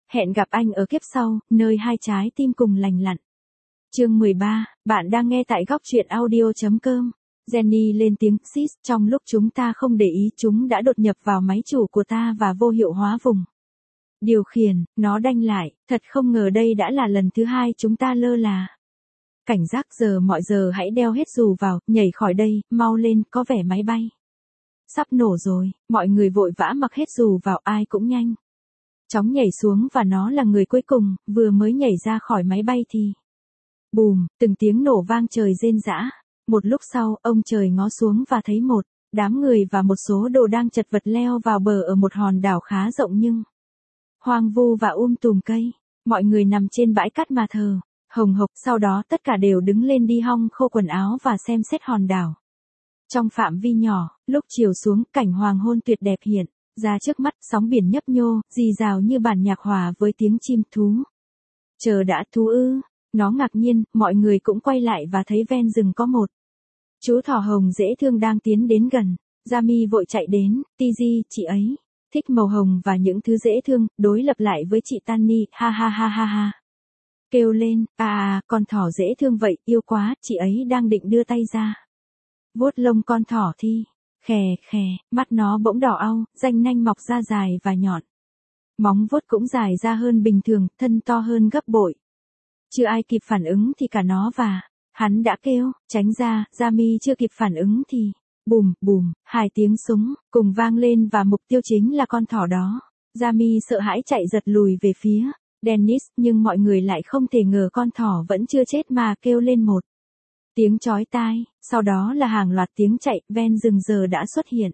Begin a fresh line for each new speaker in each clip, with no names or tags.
Hẹn gặp anh ở kiếp sau, nơi hai trái tim cùng lành lặn. Chương 13, bạn đang nghe tại góc truyện audio.com. Jenny lên tiếng, sis, trong lúc chúng ta không để ý chúng đã đột nhập vào máy chủ của ta và vô hiệu hóa vùng điều khiển, nó đanh lại, thật không ngờ đây đã là lần thứ hai chúng ta lơ là. Cảnh giác mọi giờ hãy đeo hết dù vào, nhảy khỏi đây, mau lên, có vẻ máy bay sắp nổ rồi, mọi người vội vã mặc hết dù vào, ai cũng nhanh chóng nhảy xuống và nó là người cuối cùng, vừa mới nhảy ra khỏi máy bay thì bùm, từng tiếng nổ vang trời rên rã. Một lúc sau, ông trời ngó xuống và thấy một đám người và một số đồ đang chật vật leo vào bờ ở một hòn đảo khá rộng nhưng hoang vu và tùm cây. Mọi người nằm trên bãi cát mà thờ hồng hộc, sau đó tất cả đều đứng lên đi hong khô quần áo và xem xét hòn đảo. Trong phạm vi nhỏ, lúc chiều xuống, cảnh hoàng hôn tuyệt đẹp hiện ra trước mắt, sóng biển nhấp nhô, rì rào như bản nhạc hòa với tiếng chim thú. Chờ đã, thú ư? Nó ngạc nhiên, mọi người cũng quay lại và thấy ven rừng có một chú thỏ hồng dễ thương đang tiến đến gần. Jamie vội chạy đến, Tiji, chị ấy thích màu hồng và những thứ dễ thương, đối lập lại với chị Tanny, ha ha ha ha ha. Kêu lên, con thỏ dễ thương vậy, yêu quá, chị ấy đang định đưa tay ra vuốt lông con thỏ thì khè khè, mắt nó bỗng đỏ au, ranh nanh mọc ra dài và nhọn. Móng vuốt cũng dài ra hơn bình thường, thân to hơn gấp bội. Chưa ai kịp phản ứng thì cả nó và hắn đã kêu, tránh ra. Jamie chưa kịp phản ứng thì bùm bùm, hai tiếng súng cùng vang lên và mục tiêu chính là con thỏ đó. Jamie sợ hãi chạy giật lùi về phía Dennis, nhưng mọi người lại không thể ngờ con thỏ vẫn chưa chết mà kêu lên một tiếng chói tai, sau đó là hàng loạt tiếng chạy, ven rừng giờ đã xuất hiện.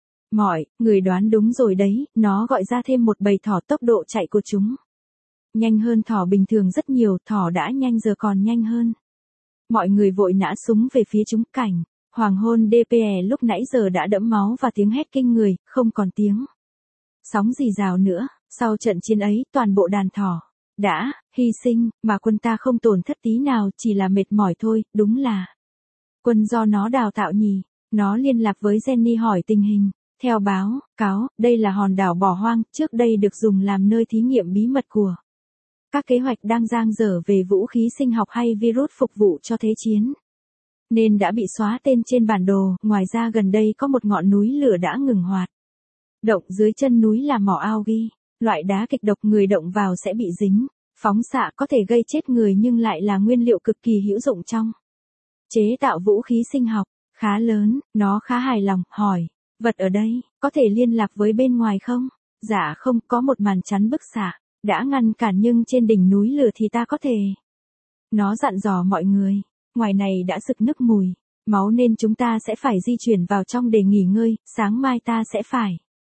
Mọi người đoán đúng rồi đấy, nó gọi ra thêm một bầy thỏ, tốc độ chạy của chúng nhanh hơn thỏ bình thường rất nhiều, thỏ đã nhanh giờ còn nhanh hơn. Mọi người vội nã súng về phía chúng. Cảnh hoàng hôn DPE lúc nãy giờ đã đẫm máu và tiếng hét kinh người, không còn tiếng sóng rì rào nữa. Sau trận chiến ấy, toàn bộ đàn thỏ đã hy sinh, mà quân ta không tổn thất tí nào, chỉ là mệt mỏi thôi. Đúng là quân do nó đào tạo nhỉ. Nó liên lạc với Jenny hỏi tình hình. Theo báo cáo, đây là hòn đảo bỏ hoang, trước đây được dùng làm nơi thí nghiệm bí mật của các kế hoạch đang dang dở về vũ khí sinh học hay virus phục vụ cho thế chiến, nên đã bị xóa tên trên bản đồ. Ngoài ra gần đây có một ngọn núi lửa đã ngừng hoạt động, dưới chân núi là mỏ algae, loại đá kịch độc, người động vào sẽ bị dính phóng xạ, có thể gây chết người nhưng lại là nguyên liệu cực kỳ hữu dụng trong chế tạo vũ khí sinh học. Khá lớn, nó khá hài lòng, hỏi, vật ở đây, có thể liên lạc với bên ngoài không? Dạ không, có một màn chắn bức xạ đã ngăn cản, nhưng trên đỉnh núi lửa thì ta có thể. Nó dặn dò mọi người, ngoài này đã sực nức mùi máu nên chúng ta sẽ phải di chuyển vào trong để nghỉ ngơi, sáng mai ta sẽ phải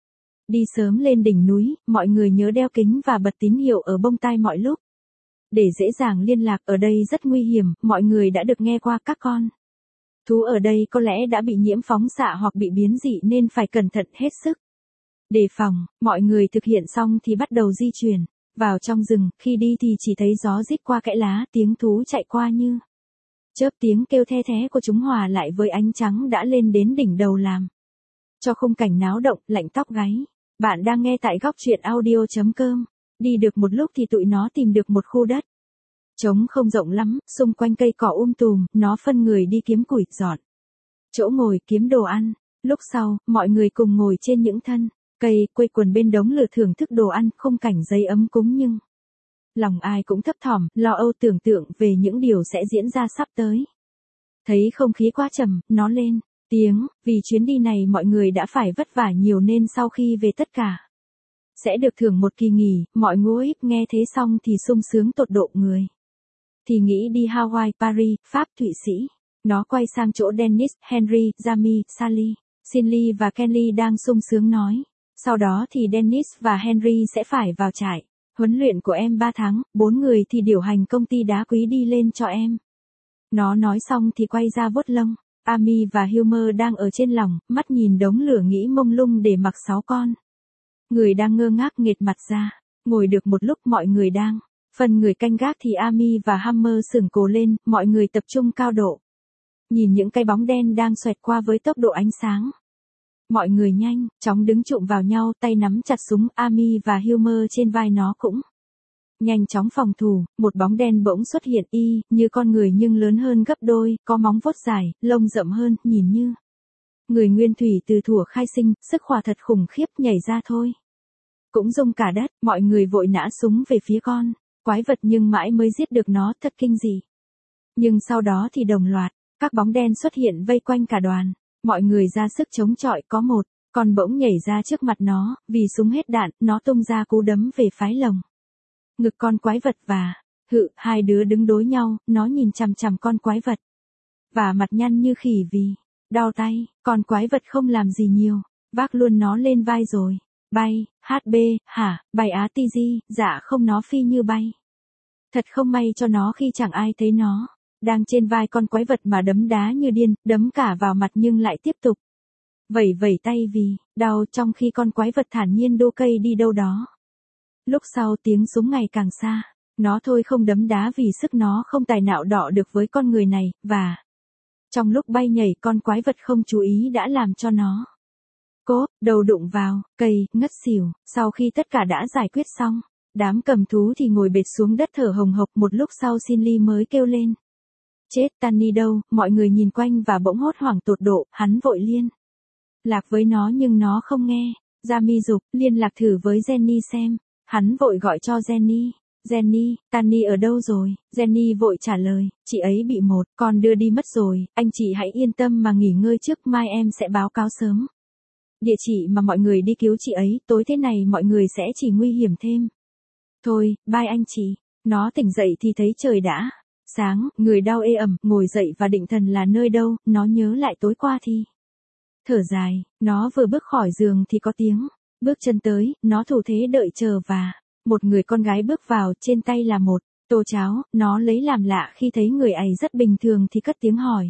đi sớm lên đỉnh núi. Mọi người nhớ đeo kính và bật tín hiệu ở bông tai mọi lúc để dễ dàng liên lạc. Ở đây rất nguy hiểm, mọi người đã được nghe qua các con thú ở đây có lẽ đã bị nhiễm phóng xạ hoặc bị biến dị nên phải cẩn thận hết sức đề phòng. Mọi người thực hiện xong thì bắt đầu di chuyển vào trong rừng. Khi đi thì chỉ thấy gió rít qua kẽ lá, tiếng thú chạy qua như chớp, tiếng kêu the thé của chúng hòa lại với ánh trắng đã lên đến đỉnh đầu làm cho khung cảnh náo động, lạnh tóc gáy. Bạn đang nghe tại góc truyện audio.com. Đi được một lúc thì tụi nó tìm được một khu đất trống không rộng lắm, xung quanh cây cỏ tùm, nó phân người đi kiếm củi, dọn chỗ ngồi, kiếm đồ ăn. Lúc sau, mọi người cùng ngồi trên những thân cây, quây quần bên đống lửa thưởng thức đồ ăn, khung cảnh giấy ấm cúng nhưng lòng ai cũng thấp thỏm, lo âu tưởng tượng về những điều sẽ diễn ra sắp tới. Thấy không khí quá trầm, nó lên tiếng, vì chuyến đi này mọi người đã phải vất vả nhiều nên sau khi về tất cả sẽ được thưởng một kỳ nghỉ. Mọi người nghe thế xong thì sung sướng tột độ, người thì nghĩ đi Hawaii, Paris, Pháp, Thụy Sĩ. Nó quay sang chỗ Dennis, Henry, Jamie, Sally, Cindy và Kenley đang sung sướng nói. Sau đó thì Dennis và Henry sẽ phải vào trại huấn luyện của em 3 tháng, 4 người thì điều hành công ty đá quý đi lên cho em. Nó nói xong thì quay ra vuốt lông. Amy và Homer đang ở trên lòng, mắt nhìn đống lửa nghĩ mông lung để mặc 6 con người đang ngơ ngác nghệt mặt ra. Ngồi được một lúc mọi người đang phần người canh gác thì Amy và Homer sửng cổ lên, mọi người tập trung cao độ nhìn những cái bóng đen đang xoẹt qua với tốc độ ánh sáng. Mọi người nhanh chóng đứng chụm vào nhau, tay nắm chặt súng. Amy và Homer trên vai nó cũng Nhanh chóng phòng thủ, một bóng đen bỗng xuất hiện như con người nhưng lớn hơn gấp đôi, có móng vuốt dài, lông rậm hơn, nhìn như người nguyên thủy từ thuở khai sinh, sức khỏe thật khủng khiếp, nhảy ra thôi. Cũng rung cả đất, mọi người vội nã súng về phía con quái vật nhưng mãi mới giết được nó, thật kinh dị. Nhưng sau đó thì đồng loạt, các bóng đen xuất hiện vây quanh cả đoàn, mọi người ra sức chống chọi, có một con bỗng nhảy ra trước mặt nó, vì súng hết đạn, nó tung ra cú đấm về phái lồng ngực con quái vật và hai đứa đứng đối nhau, nó nhìn chằm chằm con quái vật và mặt nhăn như khỉ vì đau tay. Con quái vật không làm gì nhiều, vác luôn nó lên vai rồi bay. Bay á ti di, dạ không, nó phi như bay. Thật không may cho nó khi chẳng ai thấy nó đang trên vai con quái vật mà đấm đá như điên, đấm cả vào mặt nhưng lại tiếp tục vẩy vẩy tay vì đau, trong khi con quái vật thản nhiên đô cây đi đâu đó. Lúc sau tiếng súng ngày càng xa, nó thôi không đấm đá vì sức nó không tài nào đọ được với con người này, và trong lúc bay nhảy con quái vật không chú ý đã làm cho nó đầu đụng vào cây, ngất xỉu. Sau khi tất cả đã giải quyết xong, đám cầm thú thì ngồi bệt xuống đất thở hồng hộc. Một lúc sau Xin Ly mới kêu lên. Chết, Tanny đâu? Mọi người nhìn quanh và bỗng hốt hoảng tột độ, hắn vội liên lạc với nó nhưng nó không nghe. Jamie dục, liên lạc thử với Jenny xem. Hắn vội gọi cho Jenny. Jenny, Tanny ở đâu rồi? Jenny vội trả lời, chị ấy bị một con đưa đi mất rồi, anh chị hãy yên tâm mà nghỉ ngơi trước, mai em sẽ báo cáo sớm địa chỉ mà mọi người đi cứu chị ấy, tối thế này mọi người sẽ chỉ nguy hiểm thêm. Thôi, bye anh chị. Nó tỉnh dậy thì thấy trời đã sáng, người đau ê ẩm, ngồi dậy và định thần là nơi đâu, nó nhớ lại tối qua thì thở dài. Nó vừa bước khỏi giường thì có tiếng bước chân tới, nó thủ thế đợi chờ và một người con gái bước vào, trên tay là một tô cháo. Nó lấy làm lạ khi thấy người ấy rất bình thường thì cất tiếng hỏi.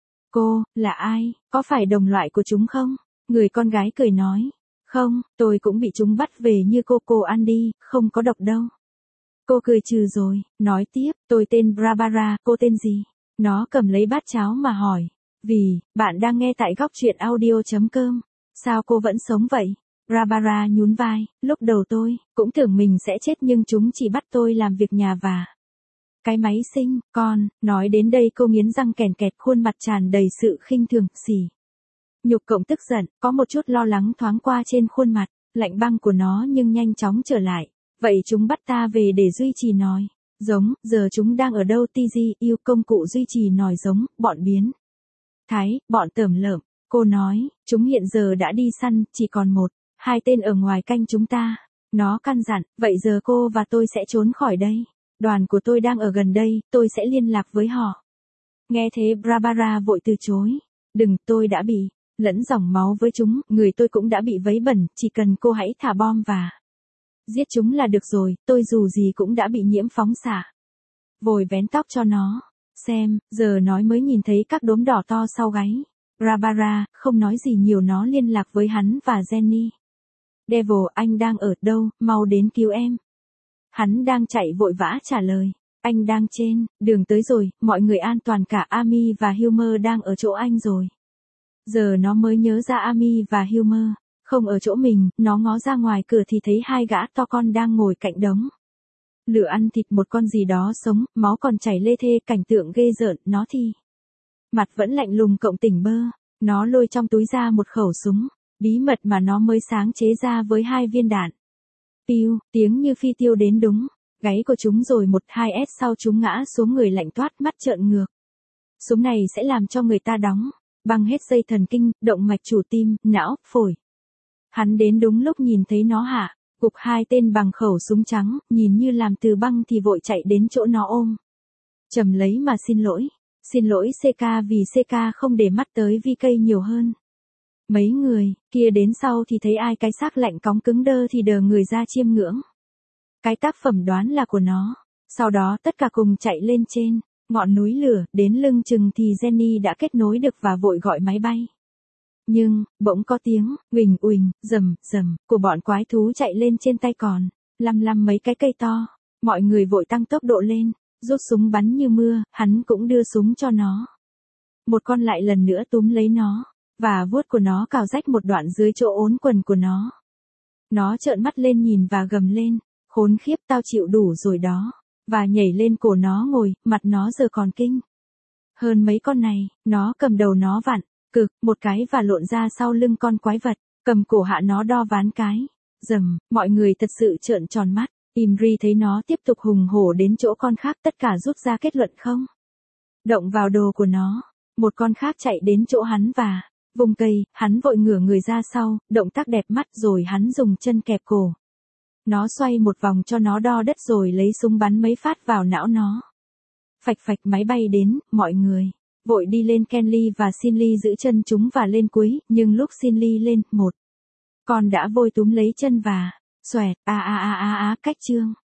Cô, là ai? Có phải đồng loại của chúng không? Người con gái cười nói. Không, tôi cũng bị chúng bắt về như cô ăn đi, không có độc đâu. Cô cười trừ rồi, nói tiếp, tôi tên Barbara, cô tên gì? Nó cầm lấy bát cháo mà hỏi. Vì, bạn đang nghe tại góc truyện audio.com. Sao cô vẫn sống vậy? Barbara nhún vai, lúc đầu tôi cũng tưởng mình sẽ chết nhưng chúng chỉ bắt tôi làm việc nhà và cái máy sinh con. Nói đến đây cô nghiến răng kèn kẹt, khuôn mặt tràn đầy sự khinh thường, sỉ nhục cộng tức giận, có một chút lo lắng thoáng qua trên khuôn mặt lạnh băng của nó nhưng nhanh chóng trở lại. Vậy chúng bắt ta về để duy trì nòi giống, giờ chúng đang ở đâu? TG yêu công cụ duy trì nòi giống, bọn biến thái, bọn tởm lợm. Cô nói, chúng hiện giờ đã đi săn, chỉ còn hai tên ở ngoài canh chúng ta. Nó căn dặn, vậy giờ cô và tôi sẽ trốn khỏi đây. Đoàn của tôi đang ở gần đây, tôi sẽ liên lạc với họ. Nghe thế Barbara vội từ chối. Đừng, tôi đã bị lẫn dòng máu với chúng, người tôi cũng đã bị vấy bẩn, chỉ cần cô hãy thả bom và giết chúng là được rồi, tôi dù gì cũng đã bị nhiễm phóng xạ. Vội vén tóc cho nó xem, giờ nói mới nhìn thấy các đốm đỏ to sau gáy. Barbara không nói gì nhiều, nó liên lạc với hắn và Jenny. Devil, anh đang ở đâu, mau đến cứu em. Hắn đang chạy vội vã trả lời. Anh đang trên đường tới rồi, mọi người an toàn cả, Amy và Hummer đang ở chỗ anh rồi. Giờ nó mới nhớ ra Amy và Hummer không ở chỗ mình, nó ngó ra ngoài cửa thì thấy hai gã to con đang ngồi cạnh đống lửa ăn thịt một con gì đó sống, máu còn chảy lê thê, cảnh tượng ghê rợn. Nó thì mặt vẫn lạnh lùng cộng tỉnh bơ. Nó lôi trong túi ra một khẩu súng bí mật mà nó mới sáng chế ra với 2 viên đạn. Piu, tiếng như phi tiêu đến đúng gáy của chúng rồi 1-2 s sau chúng ngã xuống, người lạnh toát, mắt trợn ngược. Súng này sẽ làm cho người ta đóng băng hết dây thần kinh, động mạch chủ tim, não, phổi. Hắn đến đúng lúc nhìn thấy nó hạ gục 2 tên bằng khẩu súng trắng, nhìn như làm từ băng thì vội chạy đến chỗ nó ôm chầm lấy mà xin lỗi. Xin lỗi CK, vì CK không để mắt tới VK nhiều hơn. Mấy người kia đến sau thì thấy ai cái xác lạnh cóng cứng đơ thì đờ người ra chiêm ngưỡng cái tác phẩm đoán là của nó. Sau đó tất cả cùng chạy lên trên ngọn núi lửa, đến lưng chừng thì Jenny đã kết nối được và vội gọi máy bay. Nhưng bỗng có tiếng uỳnh uỳnh, rầm rầm của bọn quái thú chạy lên trên tay còn lăm mấy cái cây to. Mọi người vội tăng tốc độ lên, rút súng bắn như mưa. Hắn cũng đưa súng cho nó. Một con lại lần nữa túm lấy nó và vuốt của nó cào rách một đoạn dưới chỗ ốn quần của nó. Nó trợn mắt lên nhìn và gầm lên, Khốn khiếp, tao chịu đủ rồi đó. Và nhảy lên cổ nó ngồi, mặt nó giờ còn kinh hơn mấy con này. Nó cầm đầu nó vặn, cực, một cái và lộn ra sau lưng con quái vật, cầm cổ hạ nó đo ván cái. Dầm, mọi người thật sự trợn tròn mắt. Imri thấy nó tiếp tục hùng hổ đến chỗ con khác, tất cả rút ra kết luận không động vào đồ của nó. Một con khác chạy đến chỗ hắn và vùng cây, hắn vội ngửa người ra sau, động tác đẹp mắt, rồi hắn dùng chân kẹp cổ nó xoay một vòng cho nó đo đất rồi lấy súng bắn mấy phát vào não nó. Phạch phạch, máy bay đến, mọi người vội đi lên. Kenly và Sinley giữ chân chúng và lên cuối, nhưng lúc Sinley lên, một con đã vội túm lấy chân và xoẹt, cách chương.